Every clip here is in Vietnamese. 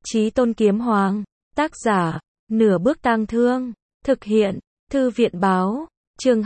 Chí Tôn Kiếm Hoàng. Tác giả, Nửa Bước Tang Thương. Thực hiện, Thư viện Báo. Chương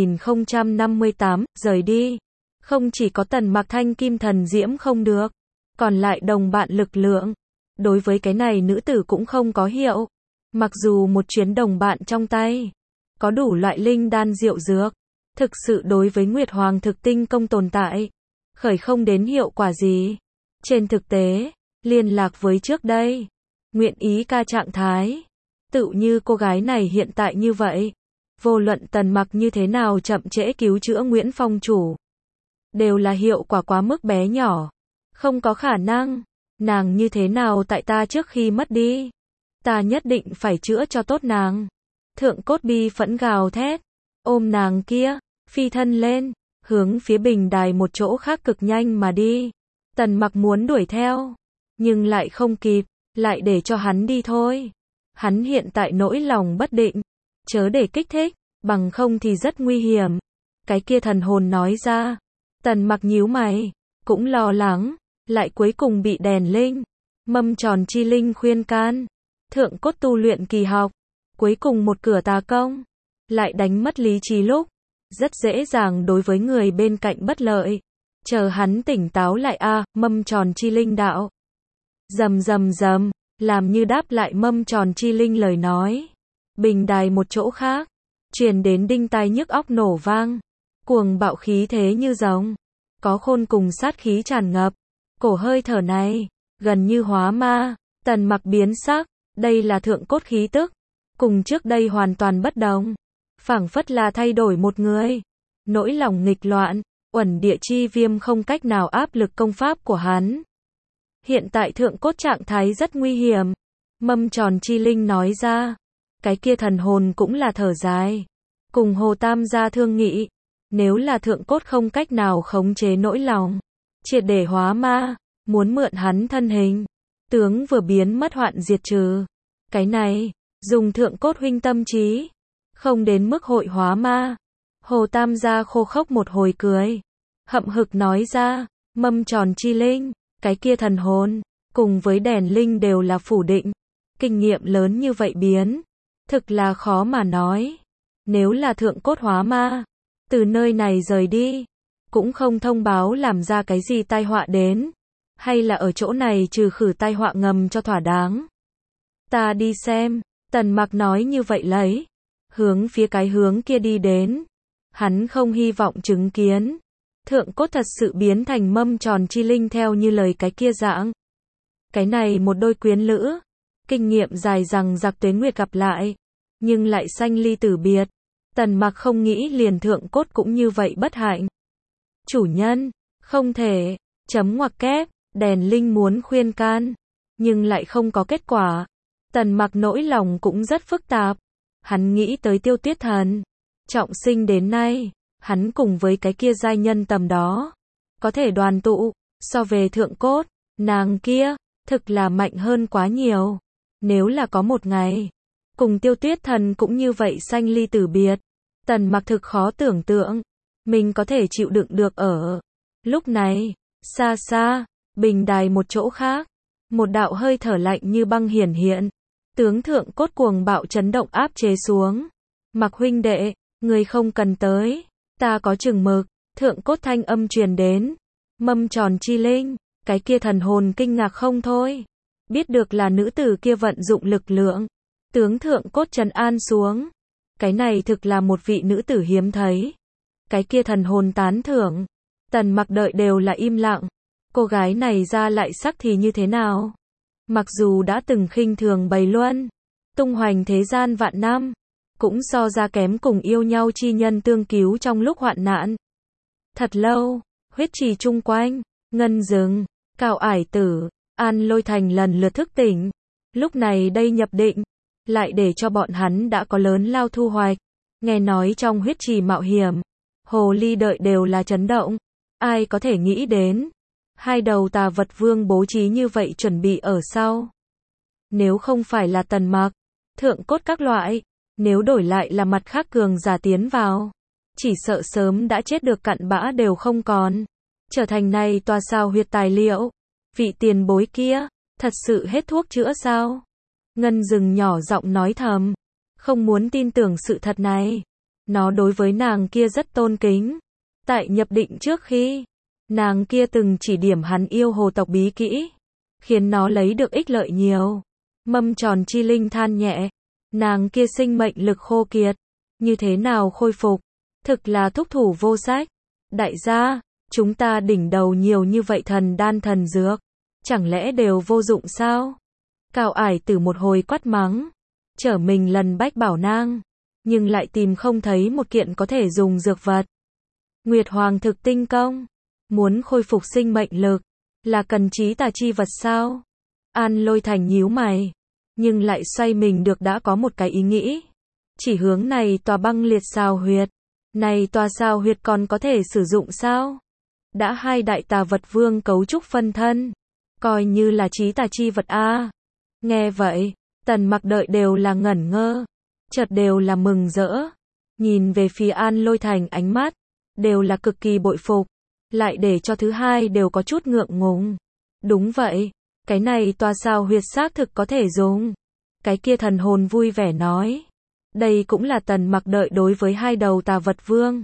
2058, rời đi. Không chỉ có Tần Mặc thanh kim thần diễm không được, còn lại đồng bạn lực lượng. Đối với cái này nữ tử cũng không có hiệu. Mặc dù một chuyến đồng bạn trong tay, có đủ loại linh đan diệu dược, thực sự đối với Nguyệt Hoàng thực tinh công tồn tại, khởi không đến hiệu quả gì. Trên thực tế, liên lạc với trước đây, nguyện ý ca trạng thái, tự như cô gái này hiện tại như vậy. Vô luận Tần Mặc như thế nào chậm trễ cứu chữa Nguyễn Phong chủ, đều là hiệu quả quá mức bé nhỏ. Không có khả năng, nàng như thế nào tại ta trước khi mất đi, ta nhất định phải chữa cho tốt nàng. Thượng Cốt bi phẫn gào thét, ôm nàng kia, phi thân lên, hướng phía bình đài một chỗ khác cực nhanh mà đi. Tần Mặc muốn đuổi theo, nhưng lại không kịp, lại để cho hắn đi thôi. Hắn hiện tại nỗi lòng bất định, chớ để kích thích, bằng không thì rất nguy hiểm. Cái kia thần hồn nói ra. Tần Mặc nhíu mày, cũng lo lắng, lại cuối cùng bị đèn linh, mâm tròn chi linh khuyên can. Thượng Cốt tu luyện kỳ học, cuối cùng một cửa tà công, lại đánh mất lý trí lúc, rất dễ dàng đối với người bên cạnh bất lợi. Chờ hắn tỉnh táo lại mâm tròn chi linh đạo. Rầm rầm rầm, làm như đáp lại mâm tròn chi linh lời nói. Bình đài một chỗ khác, truyền đến đinh tai nhức óc nổ vang, cuồng bạo khí thế như rồng, có khôn cùng sát khí tràn ngập. Cổ hơi thở này, gần như hóa ma. Tần Mặc biến sắc, đây là Thượng Cốt khí tức, cùng trước đây hoàn toàn bất đồng, phảng phất là thay đổi một người. Nỗi lòng nghịch loạn, uẩn địa chi viêm không cách nào áp lực công pháp của hắn. Hiện tại Thượng Cốt trạng thái rất nguy hiểm. Mâm tròn chi linh nói ra. Cái kia thần hồn cũng là thở dài, cùng Hồ Tam gia thương nghị, nếu là Thượng Cốt không cách nào khống chế nỗi lòng, triệt để hóa ma, muốn mượn hắn thân hình, tướng vừa biến mất hoạn diệt trừ. Cái này, dùng Thượng Cốt huynh tâm trí, không đến mức hội hóa ma. Hồ Tam gia khô khốc một hồi cười, hậm hực nói ra, mâm tròn chi linh, cái kia thần hồn, cùng với đèn linh đều là phủ định. Kinh nghiệm lớn như vậy biến, thực là khó mà nói. Nếu là Thượng Cốt hóa ma, từ nơi này rời đi, cũng không thông báo làm ra cái gì tai họa đến, hay là ở chỗ này trừ khử tai họa ngầm cho thỏa đáng. Ta đi xem. Tần Mặc nói như vậy lấy, hướng phía cái hướng kia đi đến. Hắn không hy vọng chứng kiến Thượng Cốt thật sự biến thành mâm tròn chi linh theo như lời cái kia dạng. Cái này một đôi quyến lữ, kinh nghiệm dài rằng giặc tuế nguyệt gặp lại, nhưng lại sanh ly tử biệt. Tần Mặc không nghĩ liền Thượng Cốt cũng như vậy bất hạnh. Chủ nhân, không thể, chấm ngoặc kép, đèn linh muốn khuyên can, nhưng lại không có kết quả. Tần Mặc nỗi lòng cũng rất phức tạp. Hắn nghĩ tới Tiêu Tuyết Thần, trọng sinh đến nay, hắn cùng với cái kia giai nhân tầm đó, có thể đoàn tụ, so về Thượng Cốt, nàng kia, thực là mạnh hơn quá nhiều. Nếu là có một ngày, cùng Tiêu Tuyết Thần cũng như vậy sanh ly tử biệt, Tần Mặc thực khó tưởng tượng, mình có thể chịu đựng được ở. Lúc này, xa xa, bình đài một chỗ khác, một đạo hơi thở lạnh như băng hiển hiện, tướng Thượng Cốt cuồng bạo chấn động áp chế xuống. Mặc huynh đệ, người không cần tới, ta có chừng mực. Thượng Cốt thanh âm truyền đến. Mâm tròn chi linh, cái kia thần hồn kinh ngạc không thôi, biết được là nữ tử kia vận dụng lực lượng, tướng Thượng Cốt trấn an xuống. Cái này thực là một vị nữ tử hiếm thấy. Cái kia thần hồn tán thưởng. Tần Mặc đợi đều là im lặng. Cô gái này ra lại sắc thì như thế nào? Mặc dù đã từng khinh thường Bày Luân, tung hoành thế gian vạn năm, cũng so ra kém cùng yêu nhau chi nhân tương cứu trong lúc hoạn nạn. Thật lâu, huyết trì chung quanh, ngân rừng, Cao Ải Tử, An Lôi Thành lần lượt thức tỉnh. Lúc này đây nhập định, lại để cho bọn hắn đã có lớn lao thu hoạch. Nghe nói trong huyết trì mạo hiểm, hồ ly đợi đều là chấn động. Ai có thể nghĩ đến, hai đầu tà vật vương bố trí như vậy chuẩn bị ở sau. Nếu không phải là Tần Mặc, Thượng Cốt các loại, nếu đổi lại là mặt khác cường giả tiến vào, chỉ sợ sớm đã chết được cặn bã đều không còn, trở thành này tòa sao huyệt tài liệu. Vị tiền bối kia, Thật sự hết thuốc chữa sao? Ngân Dừng nhỏ giọng nói thầm. Không muốn tin tưởng sự thật này. Nó đối với nàng kia rất tôn kính. Tại nhập định trước khi, nàng kia từng chỉ điểm hắn yêu hồ tộc bí kỹ, khiến nó lấy được ích lợi nhiều. Mâm Tròn Chi Linh than nhẹ. Nàng kia sinh mệnh lực khô kiệt. Như thế nào khôi phục? Thực là thúc thủ vô sách. Đại gia, chúng ta đỉnh đầu nhiều như vậy thần đan thần dược. Chẳng lẽ đều vô dụng sao? Cao Ải Tử một hồi quát mắng. Trở mình lần bách bảo nang. Nhưng lại tìm không thấy một kiện có thể dùng dược vật. Nguyệt Hoàng thực tinh công. Muốn khôi phục sinh mệnh lực. Là cần trí tà chi vật sao? An Lôi Thành nhíu mày. Nhưng lại xoay mình được đã có một cái ý nghĩ. Chỉ hướng này tòa băng liệt sao huyệt. Này tòa sao huyệt còn có thể sử dụng sao? Đã hai đại tà vật vương cấu trúc phân thân. Coi như là trí tà chi vật a. Nghe vậy, Tần Mặc đợi đều là ngẩn ngơ. Chợt đều là mừng rỡ. Nhìn về phía An Lôi Thành ánh mắt. Đều là cực kỳ bội phục. Lại để cho thứ hai đều có chút ngượng ngùng. Đúng vậy. Cái này tòa sao huyệt xác thực có thể dùng. Cái kia thần hồn vui vẻ nói. Đây cũng là Tần Mặc đợi đối với hai đầu tà vật vương.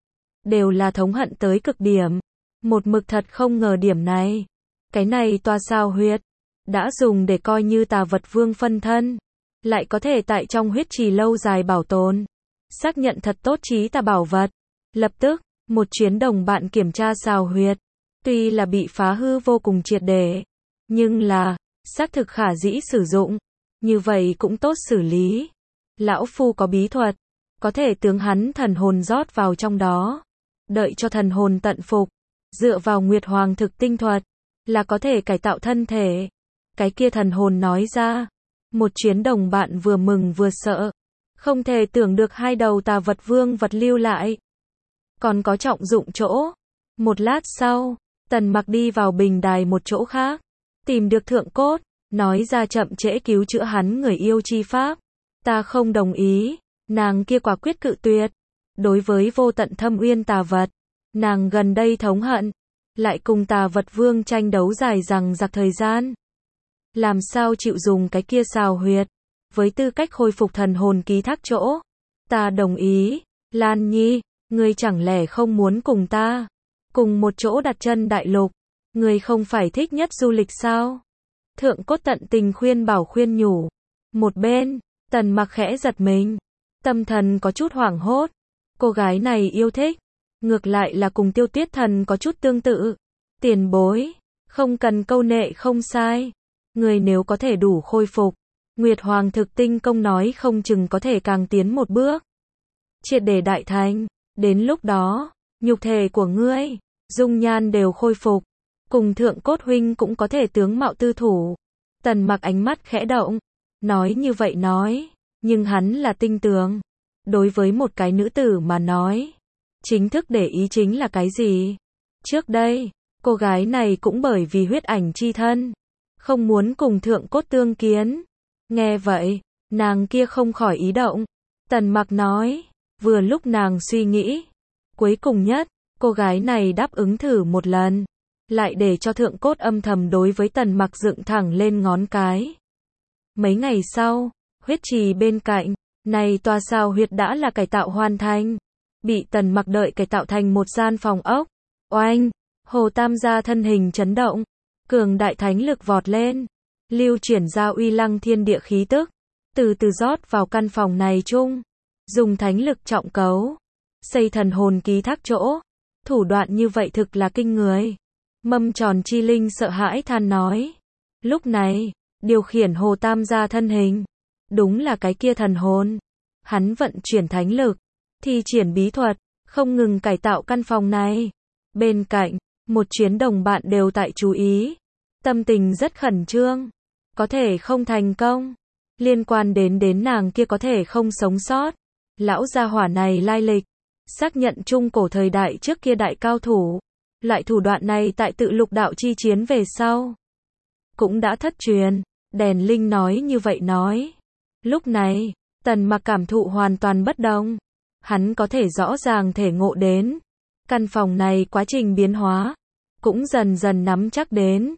Đều là thống hận tới cực điểm. Một mực thật không ngờ điểm này. Cái này tòa sao huyệt. Đã dùng để coi như tà vật vương phân thân. Lại có thể tại trong huyết trì lâu dài bảo tồn. Xác nhận thật tốt trí tà bảo vật. Lập tức, một chuyến đồng bạn kiểm tra sao huyệt. Tuy là bị phá hư vô cùng triệt để. Nhưng là, xác thực khả dĩ sử dụng. Như vậy cũng tốt xử lý. Lão Phu có bí thuật. Có thể tướng hắn thần hồn rót vào trong đó. Đợi cho thần hồn tận phục. Dựa vào Nguyệt Hoàng thực tinh thuật. Là có thể cải tạo thân thể. Cái kia thần hồn nói ra. Một chuyến đồng bạn vừa mừng vừa sợ. Không thể tưởng được hai đầu tà vật vương vật lưu lại. Còn có trọng dụng chỗ. Một lát sau, Tần Mặc đi vào bình đài một chỗ khác. Tìm được thượng cốt. Nói ra chậm trễ cứu chữa hắn người yêu chi pháp. Ta không đồng ý. Nàng kia quả quyết cự tuyệt. Đối với vô tận thâm uyên tà vật. Nàng gần đây thống hận. Lại cùng tà vật vương tranh đấu dài dằng dặc thời gian. Làm sao chịu dùng cái kia sao huyệt. Với tư cách khôi phục thần hồn ký thác chỗ. Ta đồng ý. Lan Nhi, ngươi chẳng lẽ không muốn cùng ta. Cùng một chỗ đặt chân đại lục. Ngươi không phải thích nhất du lịch sao? Thượng cốt tận tình khuyên bảo khuyên nhủ. Một bên, Tần Mặc khẽ giật mình. Tâm thần có chút hoảng hốt. Cô gái này yêu thích. Ngược lại là cùng Tiêu Tuyết Thần có chút tương tự. Tiền bối. Không cần câu nệ không sai. Người nếu có thể đủ khôi phục. Nguyệt Hoàng thực tinh công nói không chừng có thể càng tiến một bước. Triệt để đại thành. Đến lúc đó, nhục thể của ngươi, dung nhan đều khôi phục. Cùng thượng cốt huynh cũng có thể tướng mạo tư thủ. Tần Mặc ánh mắt khẽ động. Nói như vậy nói. Nhưng hắn là tinh tường. Đối với một cái nữ tử mà nói. Chính thức để ý chính là cái gì? Trước đây, cô gái này cũng bởi vì huyết ảnh chi thân. Không muốn cùng thượng cốt tương kiến. Nghe vậy, nàng kia không khỏi ý động. Tần Mặc nói. Vừa lúc nàng suy nghĩ. Cuối cùng nhất, cô gái này đáp ứng thử một lần. Lại để cho thượng cốt âm thầm đối với Tần Mặc dựng thẳng lên ngón cái. Mấy ngày sau, huyết trì bên cạnh, này tòa sao huyệt đã là cải tạo hoàn thành. Bị Tần Mặc đợi cải tạo thành một gian phòng ốc. Oanh, Hồ Tam gia thân hình chấn động. Cường đại thánh lực vọt lên. Lưu chuyển ra uy lăng thiên địa khí tức. Từ từ rót vào căn phòng này chung. Dùng thánh lực trọng cấu. Xây thần hồn ký thác chỗ. Thủ đoạn như vậy thực là kinh người. Mâm Tròn Chi Linh sợ hãi than nói. Lúc này, điều khiển Hồ Tam gia thân hình. Đúng là cái kia thần hồn. Hắn vận chuyển thánh lực. Thi triển bí thuật. Không ngừng cải tạo căn phòng này. Bên cạnh, một chuyến đồng bạn đều tại chú ý. Tâm tình rất khẩn trương. Có thể không thành công. Liên quan đến nàng kia có thể không sống sót. Lão gia hỏa này lai lịch. Xác nhận trung cổ thời đại trước kia đại cao thủ. Loại thủ đoạn này tại tự lục đạo chi chiến về sau. Cũng đã thất truyền. Đèn Linh nói như vậy nói. Lúc này, Tần Mặc cảm thụ hoàn toàn bất đồng. Hắn có thể rõ ràng thể ngộ đến. Căn phòng này quá trình biến hóa. Cũng dần dần nắm chắc đến.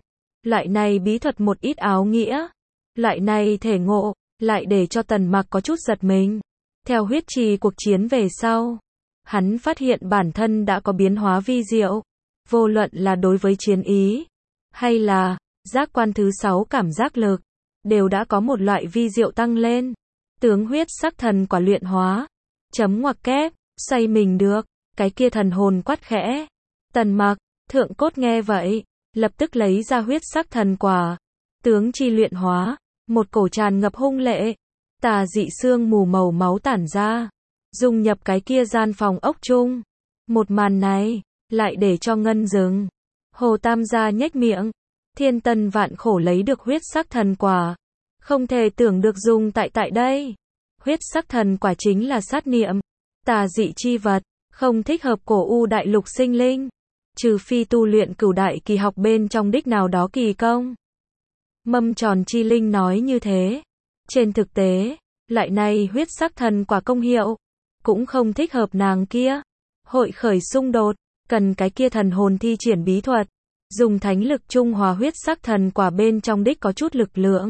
Loại này bí thuật một ít áo nghĩa, loại này thể ngộ, lại để cho Tần Mặc có chút giật mình. Theo huyết trì cuộc chiến về sau, hắn phát hiện bản thân đã có biến hóa vi diệu, vô luận là đối với chiến ý, hay là giác quan thứ 6 cảm giác lực, đều đã có một loại vi diệu tăng lên. Tướng huyết sắc thần quả luyện hóa, chấm ngoặc kép, xoay mình được, cái kia thần hồn quát khẽ. Tần Mặc, Thượng Cốt nghe vậy, lập tức lấy ra huyết sắc thần quả, tướng chi luyện hóa, một cổ tràn ngập hung lệ, tà dị xương mù màu máu tản ra, dung nhập cái kia gian phòng ốc chung. Một màn này, lại để cho Ngân dừng. Hồ Tam gia nhếch miệng, thiên tân vạn khổ lấy được huyết sắc thần quả, không thể tưởng được dùng tại đây. Huyết sắc thần quả chính là sát niệm, tà dị chi vật, không thích hợp cổ u đại lục sinh linh, trừ phi tu luyện cửu đại kỳ học bên trong đích nào đó kỳ công. Mâm tròn chi linh nói như thế. Trên thực tế, lại này huyết sắc thần quả công hiệu, cũng không thích hợp nàng kia. Hội khởi xung đột, cần cái kia thần hồn thi triển bí thuật, dùng thánh lực trung hòa huyết sắc thần quả bên trong đích có chút lực lượng,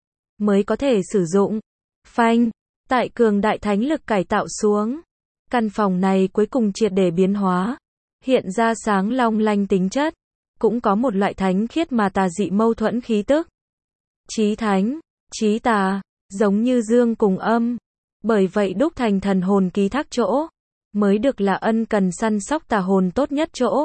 mới có thể sử dụng. Phanh, tại cường đại thánh lực cải tạo xuống, căn phòng này cuối cùng triệt để biến hóa, hiện ra sáng long lanh tính chất, cũng có một loại thánh khiết mà tà dị mâu thuẫn khí tức. Chí thánh, chí tà, giống như dương cùng âm, bởi vậy đúc thành thần hồn ký thác chỗ, mới được là ân cần săn sóc tà hồn tốt nhất chỗ.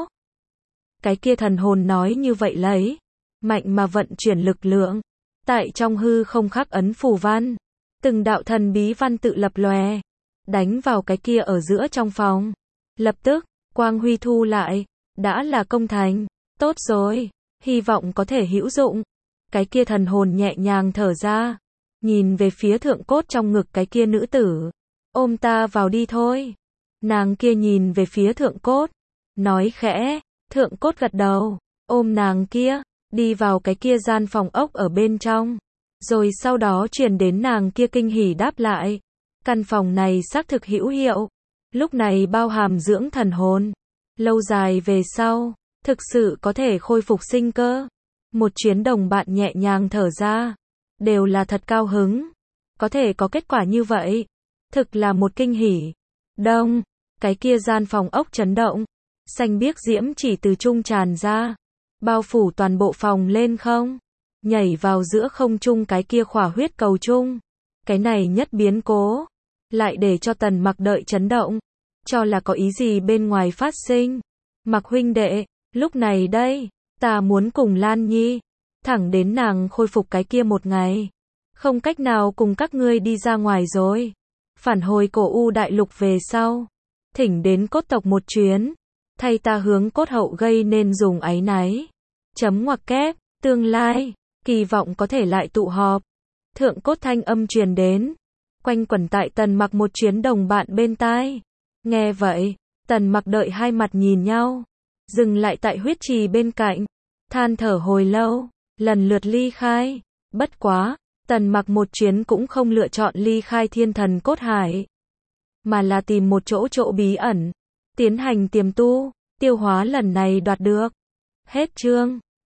Cái kia thần hồn nói như vậy lấy, mạnh mà vận chuyển lực lượng, tại trong hư không khắc ấn phù văn, từng đạo thần bí văn tự lập lòe, đánh vào cái kia ở giữa trong phòng. Lập tức, quang huy thu lại, đã là công thành, tốt rồi, hy vọng có thể hữu dụng. Cái kia thần hồn nhẹ nhàng thở ra, nhìn về phía Thượng Cốt trong ngực cái kia nữ tử, ôm ta vào đi thôi. Nàng kia nhìn về phía Thượng Cốt, nói khẽ. Thượng Cốt gật đầu, ôm nàng kia, đi vào cái kia gian phòng ốc ở bên trong. Rồi sau đó truyền đến nàng kia kinh hỉ đáp lại. Căn phòng này xác thực hữu hiệu, lúc này bao hàm dưỡng thần hồn. Lâu dài về sau, thực sự có thể khôi phục sinh cơ. Một chuyến đồng bạn nhẹ nhàng thở ra, đều là thật cao hứng. Có thể có kết quả như vậy, thực là một kinh hỉ. Đông, cái kia gian phòng ốc chấn động, xanh biếc diễm chỉ từ trung tràn ra, bao phủ toàn bộ phòng lên không, nhảy vào giữa không trung cái kia khỏa huyết cầu chung. Cái này nhất biến cố, lại để cho Tần Mặc đợi chấn động, cho là có ý gì bên ngoài phát sinh. Mặc huynh đệ, lúc này đây, ta muốn cùng Lan Nhi, thẳng đến nàng khôi phục cái kia một ngày, không cách nào cùng các ngươi đi ra ngoài rồi. Phản hồi cổ u đại lục về sau, thỉnh đến cốt tộc một chuyến, thay ta hướng cốt hậu gây nên dùng áy náy. Chấm ngoặc kép, tương lai, kỳ vọng có thể lại tụ họp. Thượng Cốt thanh âm truyền đến, quanh quẩn tại Tần Mặc một chuyến đồng bạn bên tai. Nghe vậy, Tần Mặc đợi hai mặt nhìn nhau, dừng lại tại huyết trì bên cạnh, than thở hồi lâu, lần lượt ly khai. Bất quá, Tần Mặc một chuyến cũng không lựa chọn ly khai Thiên Thần Cốt Hải, mà là tìm một chỗ bí ẩn, tiến hành tiềm tu, tiêu hóa lần này đoạt được. Hết chương.